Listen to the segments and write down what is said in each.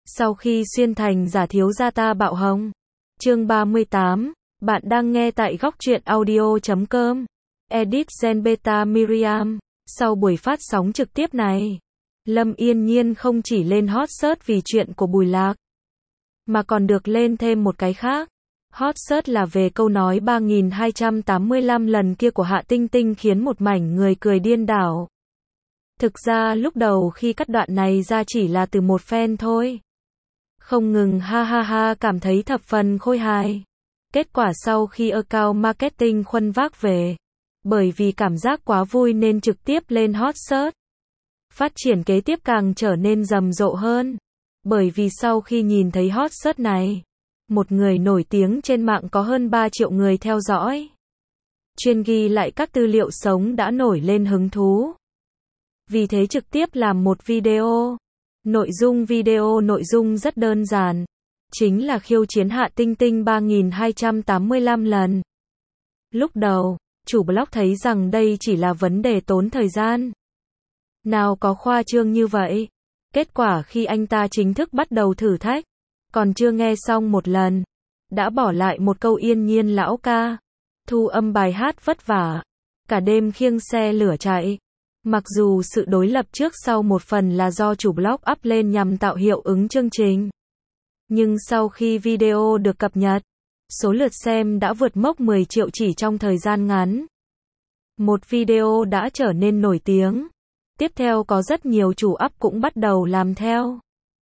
Sau khi xuyên thành giả thiếu gia ta bạo hồng. Chương 38, bạn đang nghe tại góc truyện audio.com. Edit Gen Beta Miriam. Sau buổi phát sóng trực tiếp này, Lâm Yên Nhiên không chỉ lên hot search vì chuyện của Bùi Lạc, mà còn được lên thêm một cái khác. Hot search là về câu nói 3285 lần kia của Hạ Tinh Tinh khiến một mảnh người cười điên đảo. Thực ra lúc đầu khi cắt đoạn này ra chỉ là từ một fan thôi. Không ngừng ha ha ha cảm thấy thập phần khôi hài. Kết quả sau khi account marketing khuân vác về, bởi vì cảm giác quá vui nên trực tiếp lên hot search. Phát triển kế tiếp càng trở nên rầm rộ hơn. Bởi vì sau khi nhìn thấy hot search này, một người nổi tiếng trên mạng có hơn 3 triệu người theo dõi, chuyên ghi lại các tư liệu sống đã nổi lên hứng thú. Vì thế trực tiếp làm một video. Nội dung rất đơn giản, chính là khiêu chiến Hạ Tinh Tinh 3285 lần. Lúc đầu, chủ blog thấy rằng đây chỉ là vấn đề tốn thời gian. Nào có khoa trương như vậy. Kết quả khi anh ta chính thức bắt đầu thử thách, còn chưa nghe xong một lần, đã bỏ lại một câu Yên Nhiên lão ca. Thu âm bài hát vất vả, cả đêm khiêng xe lửa chạy. Mặc dù sự đối lập trước sau một phần là do chủ blog up lên nhằm tạo hiệu ứng chương trình, nhưng sau khi video được cập nhật, số lượt xem đã vượt mốc 10 triệu chỉ trong thời gian ngắn. Một video đã trở nên nổi tiếng. Tiếp theo có rất nhiều chủ up cũng bắt đầu làm theo.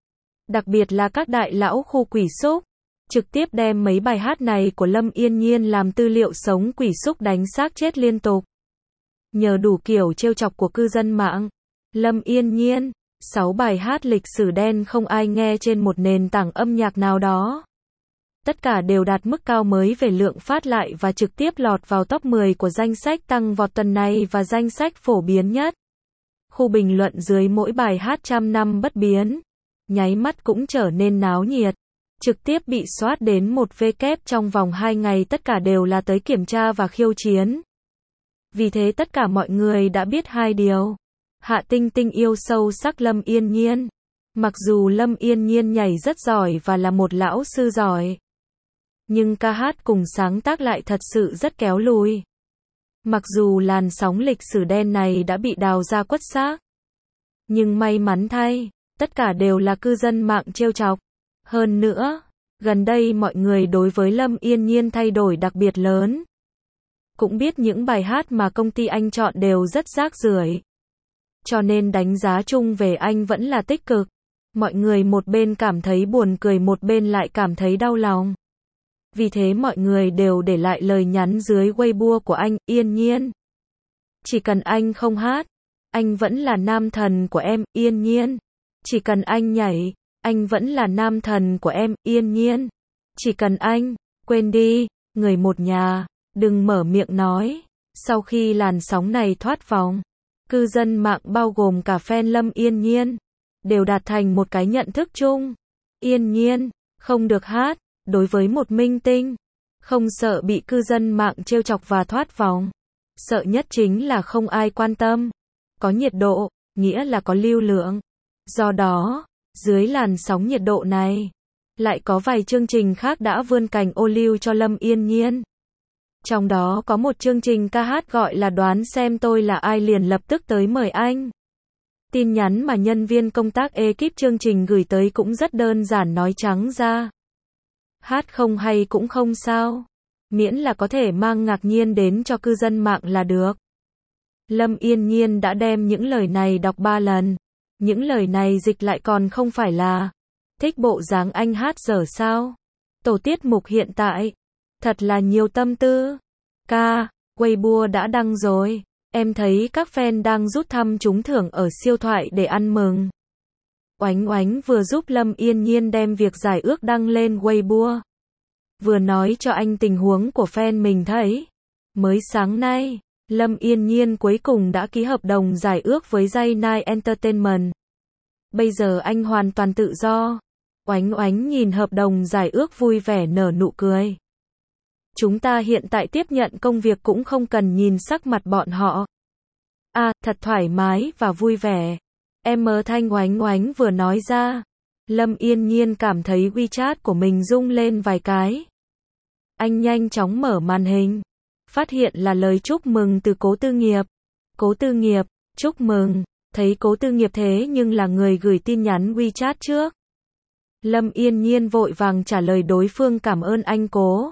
Đặc biệt là các đại lão khu quỷ xúc, trực tiếp đem mấy bài hát này của Lâm Yên Nhiên làm tư liệu sống quỷ xúc đánh xác chết liên tục. Nhờ đủ kiểu trêu chọc của cư dân mạng, Lâm Yên Nhiên, 6 bài hát lịch sử đen không ai nghe trên một nền tảng âm nhạc nào đó. Tất cả đều đạt mức cao mới về lượng phát lại và trực tiếp lọt vào top 10 của danh sách tăng vọt tuần này và danh sách phổ biến nhất. Khu bình luận dưới mỗi bài hát trăm năm bất biến, nháy mắt cũng trở nên náo nhiệt. Trực tiếp bị soát đến một W trong vòng 2 ngày, tất cả đều là tới kiểm tra và khiêu chiến. Vì thế tất cả mọi người đã biết hai điều. Hạ Tinh Tinh yêu sâu sắc Lâm Yên Nhiên. Mặc dù Lâm Yên Nhiên nhảy rất giỏi và là một lão sư giỏi, nhưng ca hát cùng sáng tác lại thật sự rất kéo lùi. Mặc dù làn sóng lịch sử đen này đã bị đào ra quất xác, nhưng may mắn thay, tất cả đều là cư dân mạng trêu chọc. Hơn nữa, gần đây mọi người đối với Lâm Yên Nhiên thay đổi đặc biệt lớn. Cũng biết những bài hát mà công ty anh chọn đều rất rác rưởi, cho nên đánh giá chung về anh vẫn là tích cực. Mọi người một bên cảm thấy buồn cười, một bên lại cảm thấy đau lòng. Vì thế mọi người đều để lại lời nhắn dưới Weibo của anh: Yên Nhiên, chỉ cần anh không hát, anh vẫn là nam thần của em. Yên Nhiên, chỉ cần anh nhảy, anh vẫn là nam thần của em. Yên Nhiên, chỉ cần anh quên đi người một nhà, đừng mở miệng nói. Sau khi làn sóng này thoát vòng, cư dân mạng bao gồm cả fan Lâm Yên Nhiên đều đạt thành một cái nhận thức chung: Yên Nhiên không được hát. Đối với một minh tinh, không sợ bị cư dân mạng trêu chọc và thoát vòng, sợ nhất chính là không ai quan tâm. Có nhiệt độ, nghĩa là có lưu lượng. Do đó, dưới làn sóng nhiệt độ này, lại có vài chương trình khác đã vươn cành ô liu cho Lâm Yên Nhiên. Trong đó có một chương trình ca hát gọi là Đoán xem tôi là ai, liền lập tức tới mời anh. Tin nhắn mà nhân viên công tác ekip chương trình gửi tới cũng rất đơn giản, nói trắng ra: hát không hay cũng không sao, miễn là có thể mang ngạc nhiên đến cho cư dân mạng là được. Lâm Yên Nhiên đã đem những lời này đọc 3 lần. Những lời này dịch lại còn không phải là: thích bộ dáng anh hát dở sao? Tổ tiết mục hiện tại thật là nhiều tâm tư. Ca, Weibo đã đăng rồi. Em thấy các fan đang rút thăm trúng thưởng ở siêu thoại để ăn mừng. Oánh Oánh vừa giúp Lâm Yên Nhiên đem việc giải ước đăng lên Weibo, vừa nói cho anh tình huống của fan mình thấy. Mới sáng nay, Lâm Yên Nhiên cuối cùng đã ký hợp đồng giải ước với J9 Entertainment. Bây giờ anh hoàn toàn tự do. Oánh Oánh nhìn hợp đồng giải ước vui vẻ nở nụ cười. Chúng ta hiện tại tiếp nhận công việc cũng không cần nhìn sắc mặt bọn họ. À, thật thoải mái và vui vẻ. Em Thanh Oánh Oánh vừa nói ra. Lâm Yên Nhiên cảm thấy WeChat của mình rung lên vài cái. Anh nhanh chóng mở màn hình, phát hiện là lời chúc mừng từ Cố Tư Nghiệp. Cố Tư Nghiệp, chúc mừng. Thấy Cố Tư Nghiệp thế nhưng là người gửi tin nhắn WeChat trước. Lâm Yên Nhiên vội vàng trả lời đối phương cảm ơn anh Cố.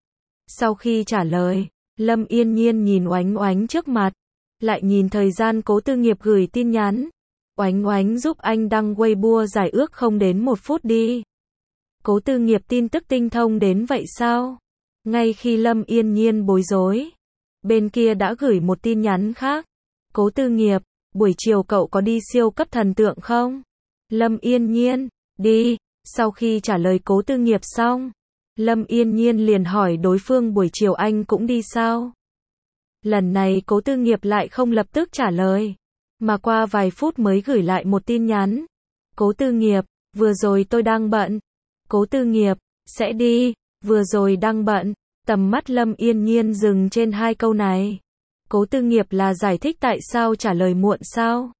Sau khi trả lời, Lâm Yên Nhiên nhìn Oánh Oánh trước mặt, lại nhìn thời gian Cố Tư Nghiệp gửi tin nhắn. Oánh Oánh giúp anh đăng Weibo giải ước không đến 1 phút đi. Cố Tư Nghiệp tin tức tinh thông đến vậy sao? Ngay khi Lâm Yên Nhiên bối rối, bên kia đã gửi một tin nhắn khác. Cố Tư Nghiệp, buổi chiều cậu có đi siêu cấp thần tượng không? Lâm Yên Nhiên, đi. Sau khi trả lời Cố Tư Nghiệp xong, Lâm Yên Nhiên liền hỏi đối phương buổi chiều anh cũng đi sao? Lần này Cố Tư Nghiệp lại không lập tức trả lời, mà qua vài phút mới gửi lại một tin nhắn. Cố Tư Nghiệp, vừa rồi tôi đang bận. Cố Tư Nghiệp, sẽ đi, vừa rồi đang bận. Tầm mắt Lâm Yên Nhiên dừng trên hai câu này. Cố Tư Nghiệp là giải thích tại sao trả lời muộn sao?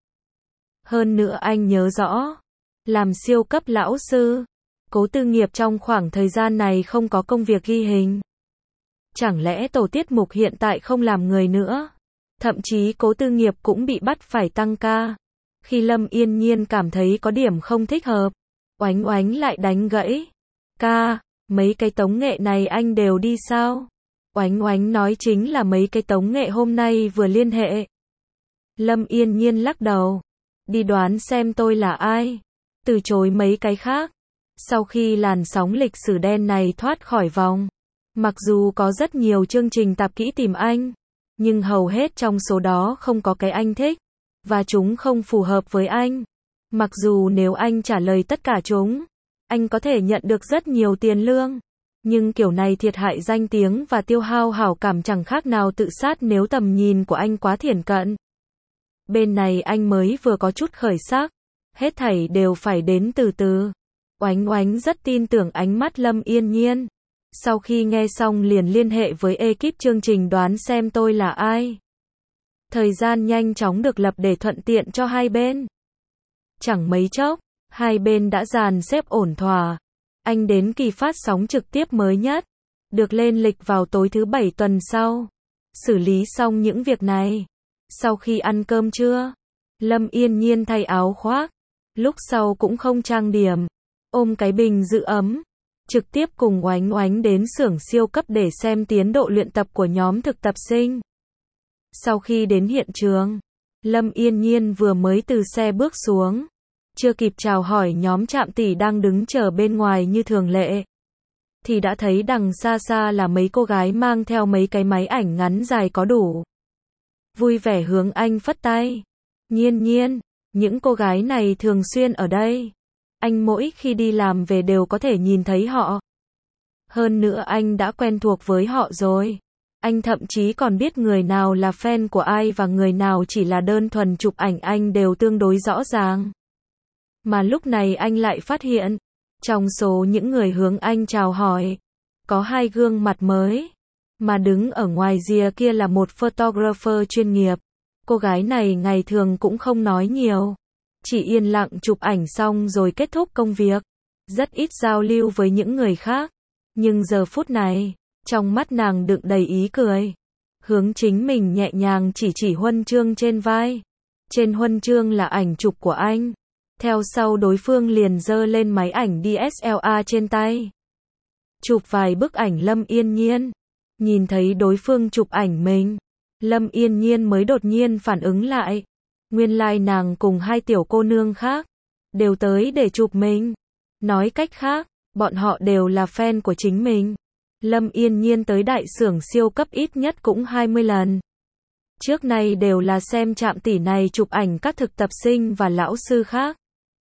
Hơn nữa anh nhớ rõ, làm siêu cấp lão sư, Cố Tư Nghiệp trong khoảng thời gian này không có công việc ghi hình. Chẳng lẽ tổ tiết mục hiện tại không làm người nữa? Thậm chí Cố Tư Nghiệp cũng bị bắt phải tăng ca. Khi Lâm Yên Nhiên cảm thấy có điểm không thích hợp, Oánh Oánh lại đánh gãy. Ca, mấy cái tống nghệ này anh đều đi sao? Oánh Oánh nói chính là mấy cái tống nghệ hôm nay vừa liên hệ. Lâm Yên Nhiên lắc đầu. Đi đoán xem tôi là ai? Từ chối mấy cái khác. Sau khi làn sóng lịch sử đen này thoát khỏi vòng, mặc dù có rất nhiều chương trình tạp kỹ tìm anh, nhưng hầu hết trong số đó không có cái anh thích, và chúng không phù hợp với anh. Mặc dù nếu anh trả lời tất cả chúng, anh có thể nhận được rất nhiều tiền lương, nhưng kiểu này thiệt hại danh tiếng và tiêu hao hảo cảm chẳng khác nào tự sát nếu tầm nhìn của anh quá thiển cận. Bên này anh mới vừa có chút khởi sắc, hết thảy đều phải đến từ từ. Oánh Oánh rất tin tưởng ánh mắt Lâm Yên Nhiên. Sau khi nghe xong liền liên hệ với ekip chương trình đoán xem tôi là ai. Thời gian nhanh chóng được lập để thuận tiện cho hai bên. Chẳng mấy chốc, hai bên đã dàn xếp ổn thỏa. Anh đến kỳ phát sóng trực tiếp mới nhất, được lên lịch vào tối thứ 7 tuần sau. Xử lý xong những việc này. Sau khi ăn cơm trưa, Lâm Yên Nhiên thay áo khoác, lúc sau cũng không trang điểm, ôm cái bình giữ ấm, trực tiếp cùng Oánh Oánh đến xưởng siêu cấp để xem tiến độ luyện tập của nhóm thực tập sinh. Sau khi đến hiện trường, Lâm Yên Nhiên vừa mới từ xe bước xuống, chưa kịp chào hỏi nhóm Trạm Tỷ đang đứng chờ bên ngoài như thường lệ, thì đã thấy đằng xa xa là mấy cô gái mang theo mấy cái máy ảnh ngắn dài có đủ. Vui vẻ hướng anh phất tay. Nhiên Nhiên, những cô gái này thường xuyên ở đây. Anh mỗi khi đi làm về đều có thể nhìn thấy họ. Hơn nữa anh đã quen thuộc với họ rồi. Anh thậm chí còn biết người nào là fan của ai và người nào chỉ là đơn thuần chụp ảnh, anh đều tương đối rõ ràng. Mà lúc này anh lại phát hiện, trong số những người hướng anh chào hỏi, có hai gương mặt mới. Mà đứng ở ngoài rìa kia là một photographer chuyên nghiệp. Cô gái này ngày thường cũng không nói nhiều, chỉ yên lặng chụp ảnh xong rồi kết thúc công việc, rất ít giao lưu với những người khác. Nhưng giờ phút này, trong mắt nàng đựng đầy ý cười, hướng chính mình nhẹ nhàng chỉ huân chương trên vai. Trên huân chương là ảnh chụp của anh. Theo sau đối phương liền giơ lên máy ảnh DSLR trên tay, chụp vài bức ảnh Lâm Yên Nhiên. Nhìn thấy đối phương chụp ảnh mình, Lâm Yên Nhiên mới đột nhiên phản ứng lại. Nguyên lai nàng cùng hai tiểu cô nương khác đều tới để chụp mình. Nói cách khác, bọn họ đều là fan của chính mình. Lâm Yên Nhiên tới đại xưởng siêu cấp ít nhất cũng 20 lần. Trước nay đều là xem Trạm Tỷ này chụp ảnh các thực tập sinh và lão sư khác.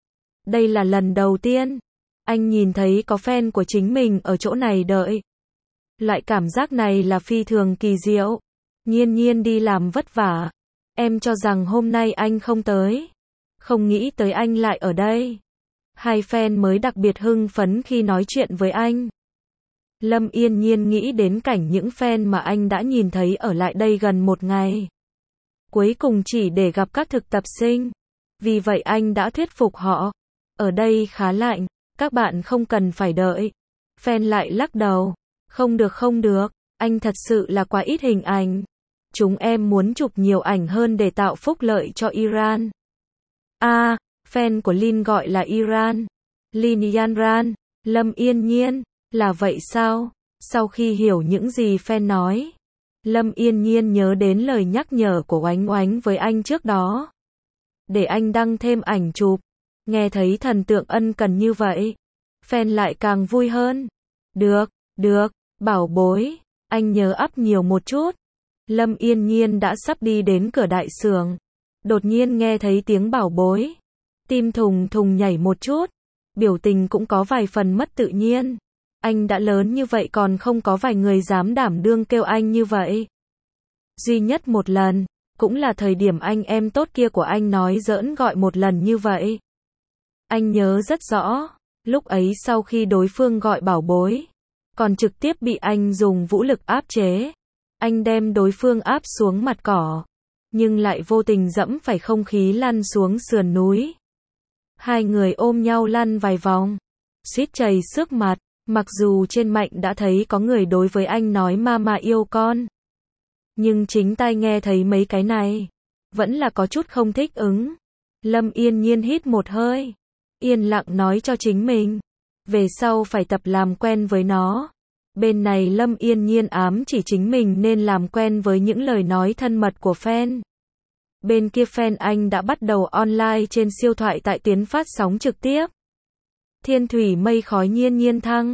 Đây là lần đầu tiên anh nhìn thấy có fan của chính mình ở chỗ này đợi. Loại cảm giác này là phi thường kỳ diệu. Nhiên Nhiên đi làm vất vả. Em cho rằng hôm nay anh không tới. Không nghĩ tới anh lại ở đây. Hai fan mới đặc biệt hưng phấn khi nói chuyện với anh. Lâm Yên Nhiên nghĩ đến cảnh những fan mà anh đã nhìn thấy ở lại đây gần một ngày, cuối cùng chỉ để gặp các thực tập sinh. Vì vậy anh đã thuyết phục họ. Ở đây khá lạnh, các bạn không cần phải đợi. Fan lại lắc đầu. Không được không được, anh thật sự là quá ít hình ảnh. Chúng em muốn chụp nhiều ảnh hơn để tạo phúc lợi cho Iran. Fan của Lin gọi là Iran. Lin Yanran, Lâm Yên Nhiên, là vậy sao? Sau khi hiểu những gì fan nói, Lâm Yên Nhiên nhớ đến lời nhắc nhở của Oánh Oánh với anh trước đó. Để anh đăng thêm ảnh chụp. Nghe thấy thần tượng ân cần như vậy, fan lại càng vui hơn. Được, bảo bối, anh nhớ up nhiều một chút. Lâm Yên Nhiên đã sắp đi đến cửa đại sưởng. Đột nhiên nghe thấy tiếng bảo bối. Tim thùng thùng nhảy một chút. Biểu tình cũng có vài phần mất tự nhiên. Anh đã lớn như vậy còn không có vài người dám đảm đương kêu anh như vậy. Duy nhất một lần, cũng là thời điểm anh em tốt kia của anh nói giỡn gọi một lần như vậy. Anh nhớ rất rõ, lúc ấy sau khi đối phương gọi bảo bối, còn trực tiếp bị anh dùng vũ lực áp chế. Anh đem đối phương áp xuống mặt cỏ, nhưng lại vô tình dẫm phải không khí lăn xuống sườn núi. Hai người ôm nhau lăn vài vòng, suýt chảy xước mặt, mặc dù trên Mạnh đã thấy có người đối với anh nói mama yêu con. Nhưng chính tai nghe thấy mấy cái này, vẫn là có chút không thích ứng. Lâm Yên Nhiên hít một hơi, yên lặng nói cho chính mình, về sau phải tập làm quen với nó. Bên này Lâm Yên Nhiên ám chỉ chính mình nên làm quen với những lời nói thân mật của fan. Bên kia fan anh đã bắt đầu online trên siêu thoại tại tuyến phát sóng trực tiếp. Thiên thủy mây khói nhiên nhiên thăng.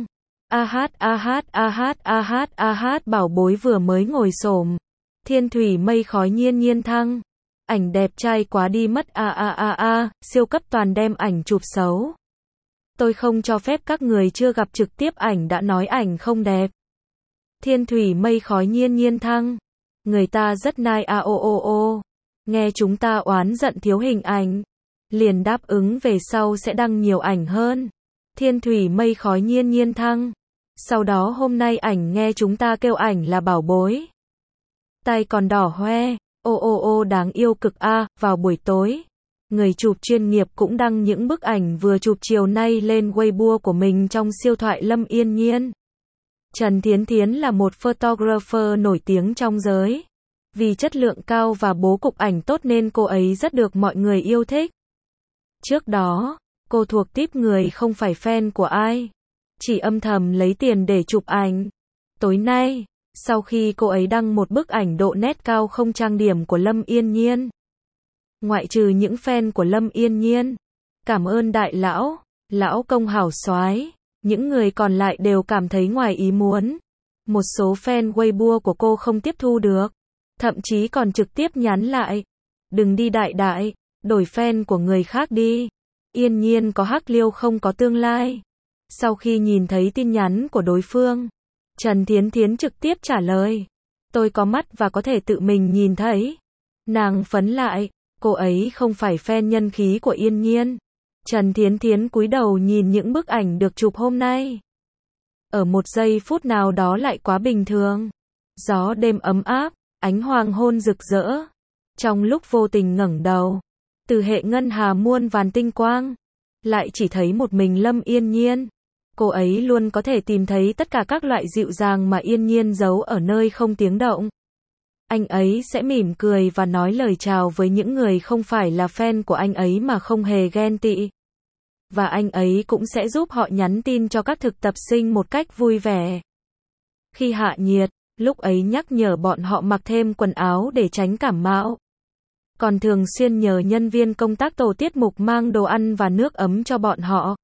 Bảo bối vừa mới ngồi xổm. Thiên thủy mây khói nhiên nhiên thăng. Ảnh đẹp trai quá đi mất siêu cấp toàn đem ảnh chụp xấu. Tôi không cho phép các người chưa gặp trực tiếp ảnh đã nói ảnh không đẹp. Thiên thủy mây khói nhiên nhiên thăng. Người ta rất nice Nghe chúng ta oán giận thiếu hình ảnh. Liền đáp ứng về sau sẽ đăng nhiều ảnh hơn. Thiên thủy mây khói nhiên nhiên thăng. Sau đó hôm nay ảnh nghe chúng ta kêu ảnh là bảo bối. Tay còn đỏ hoe. Đáng yêu cực vào buổi tối. Người chụp chuyên nghiệp cũng đăng những bức ảnh vừa chụp chiều nay lên Weibo của mình trong siêu thoại Lâm Yên Nhiên. Trần Thiến Thiến là một photographer nổi tiếng trong giới. Vì chất lượng cao và bố cục ảnh tốt nên cô ấy rất được mọi người yêu thích. Trước đó, cô thuộc típ người không phải fan của ai, chỉ âm thầm lấy tiền để chụp ảnh. Tối nay, sau khi cô ấy đăng một bức ảnh độ nét cao không trang điểm của Lâm Yên Nhiên, ngoại trừ những fan của Lâm Yên Nhiên, cảm ơn đại lão, lão công hảo soái, những người còn lại đều cảm thấy ngoài ý muốn. Một số fan Weibo của cô không tiếp thu được, thậm chí còn trực tiếp nhắn lại, đừng đi đại, đổi fan của người khác đi. Yên Nhiên có hắc liêu không có tương lai. Sau khi nhìn thấy tin nhắn của đối phương, Trần Thiến Thiến trực tiếp trả lời, tôi có mắt và có thể tự mình nhìn thấy. Nàng phấn lại, cô ấy không phải fan nhân khí của Yên Nhiên. Trần Thiến Thiến cúi đầu nhìn những bức ảnh được chụp hôm nay. Ở một giây phút nào đó lại quá bình thường. Gió đêm ấm áp, ánh hoàng hôn rực rỡ. Trong lúc vô tình ngẩng đầu, từ hệ ngân hà muôn vàn tinh quang, lại chỉ thấy một mình Lâm Yên Nhiên. Cô ấy luôn có thể tìm thấy tất cả các loại dịu dàng mà Yên Nhiên giấu ở nơi không tiếng động. Anh ấy sẽ mỉm cười và nói lời chào với những người không phải là fan của anh ấy mà không hề ghen tị. Và anh ấy cũng sẽ giúp họ nhắn tin cho các thực tập sinh một cách vui vẻ. Khi hạ nhiệt, lúc ấy nhắc nhở bọn họ mặc thêm quần áo để tránh cảm mạo. Còn thường xuyên nhờ nhân viên công tác tổ tiết mục mang đồ ăn và nước ấm cho bọn họ.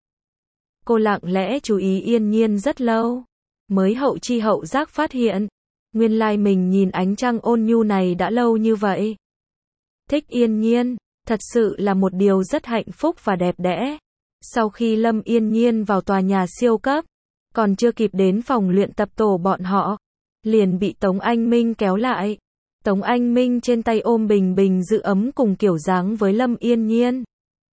Cô lặng lẽ chú ý Yên Nhiên rất lâu, mới hậu chi hậu giác phát hiện, nguyên lai mình nhìn ánh trăng ôn nhu này đã lâu như vậy. Thích Yên Nhiên, thật sự là một điều rất hạnh phúc và đẹp đẽ. Sau khi Lâm Yên Nhiên vào tòa nhà siêu cấp, còn chưa kịp đến phòng luyện tập tổ bọn họ, liền bị Tống Anh Minh kéo lại. Tống Anh Minh trên tay ôm bình bình giữ ấm cùng kiểu dáng với Lâm Yên Nhiên.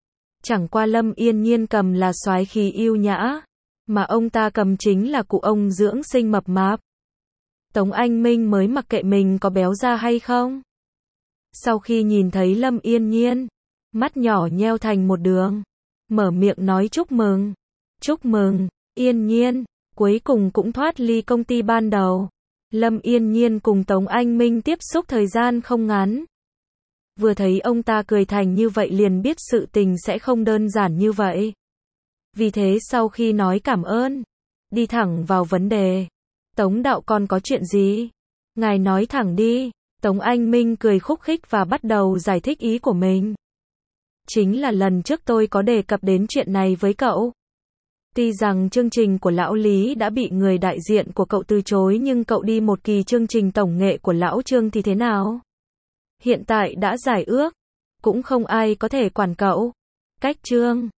Chẳng qua Lâm Yên Nhiên cầm là soái khí yêu nhã, mà ông ta cầm chính là cụ ông dưỡng sinh mập mạp. Tống Anh Minh mới mặc kệ mình có béo ra hay không. Sau khi nhìn thấy Lâm Yên Nhiên, mắt nhỏ nheo thành một đường, mở miệng nói chúc mừng. Chúc mừng, Yên Nhiên, cuối cùng cũng thoát ly công ty ban đầu. Lâm Yên Nhiên cùng Tống Anh Minh tiếp xúc thời gian không ngắn. Vừa thấy ông ta cười thành như vậy liền biết sự tình sẽ không đơn giản như vậy. Vì thế sau khi nói cảm ơn, đi thẳng vào vấn đề. Tống đạo còn có chuyện gì? Ngài nói thẳng đi. Tống Anh Minh cười khúc khích và bắt đầu giải thích ý của mình. Chính là lần trước tôi có đề cập đến chuyện này với cậu. Tuy rằng chương trình của lão Lý đã bị người đại diện của cậu từ chối nhưng cậu đi một kỳ chương trình tổng nghệ của lão Trương thì thế nào? Hiện tại đã giải ước, cũng không ai có thể quản cậu. Cách Trương